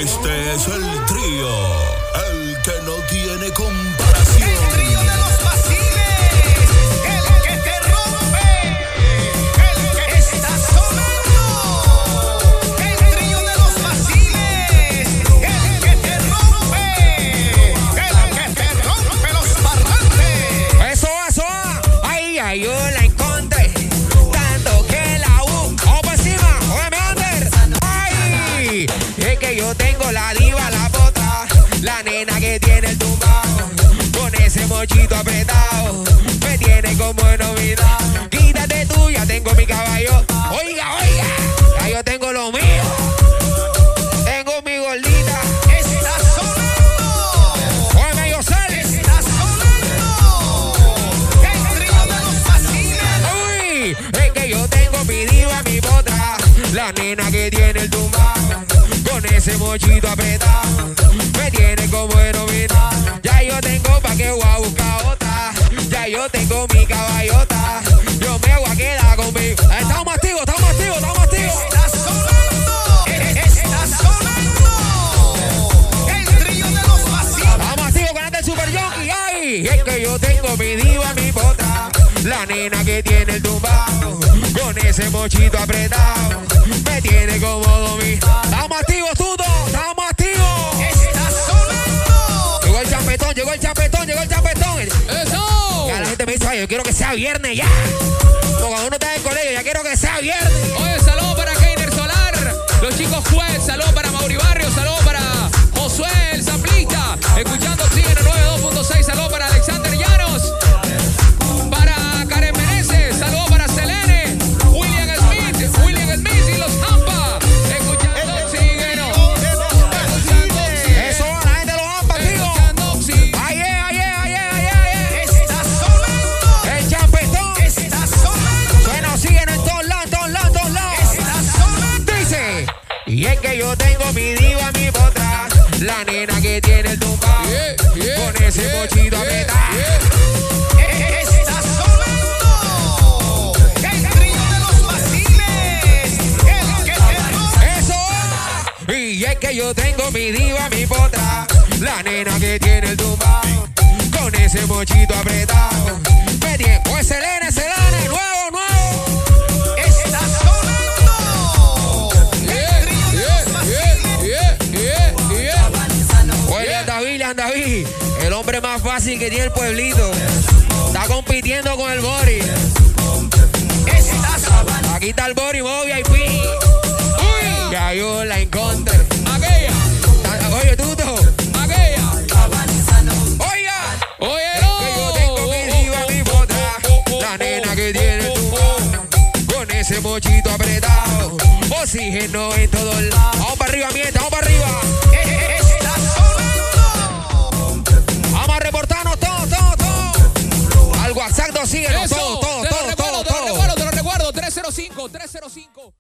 Este es el trío, el que no tiene comparación. El trío de los vaciles, el que te rompe, el que está sonando. El trío de los vaciles, el que te rompe, los parlantes. Eso, ay, yo la encontré, tanto que la vamos para encima, oye, Ander. Ay, es que yo tengo la diva, la potra, la nena que tiene el tumbao, con ese mochito apretado, me tiene como novedad. Quítate tú, ya tengo mi caballo. Oiga, ya yo tengo lo mío. Tengo mi gordita. Está sonando. Óyeme, yo sé. Está sonando. El trío de los vaciles. Uy, es que yo tengo mi diva, mi potra, la nena que tiene el tumbao, con ese mochito apretado, me tiene como heroína. Ya yo tengo pa' que voy a buscar otra. Ya yo tengo mi caballota. Yo me voy a quedar conmigo. Estamos activos, estamos activos, estamos activos. Está sonando. Está sonando. El trío de los vaciles. Estamos activos con el Super Junkie. Ay, es que yo tengo mi diva, mi potra, la nena que tiene el tumbao, con ese mochito apretado, me tiene como dominado. Estamos activos, Tuto, estamos activos. Está sonando. Llegó el champetón, llegó el champetón, llegó el champetón. ¡Eso! Ya la gente me dice, ay, yo quiero que sea viernes ya. Como cuando uno está en el colegio, ya quiero que sea viernes. Oye, saludos para Keiner Solar, los chicos juez, saludos para Mauri Barrio, saludos para Josué el Zamplista, escuchando Oxígeno 92.6, saludos para Alexander Llanos, para Karen Meneses, saludos para Selene, William Smith y los Hampa, escuchando Oxígeno, escuchando Oxígeno. Eso, la gente lo ama, tío. Escuchando Oxígeno. Ay, Está sonando. el champetón. Está sonando. Suena Oxígeno en todos lados, en todos lados, en todos lados. Está sonando. Dice, y es que yo tengo mi diva, mi potra, la nena que tiene el tumbao, con ese mochito apretado. Está sonando. El trío de los vaciles, el que te rompe. Eso, y es que yo tengo mi diva, mi potra, la nena que tiene el tumbao, con ese mochito apretado, me tiene, pues Selene, nuevo. Está sonando. El trío de los vaciles. Oye, David, el hombre más fácil que tiene el pueblito, está compitiendo con el Bori. Está sonando. Aquí está el Bori, VIP. Uy, ya yo la encontré. Aquella, Oye, Tuto. aquella. Oiga. Oye, Que yo tengo mi diva, mi potra, la nena que tiene el tumbao, con ese mochito apretado, oxígeno en todos lados. Vamos para arriba, miente, vamos para arriba. Está sonando. Vamos a reportarnos todo. Al WhatsApp de oxígeno, Eso, todo. te lo recuerdo, 305.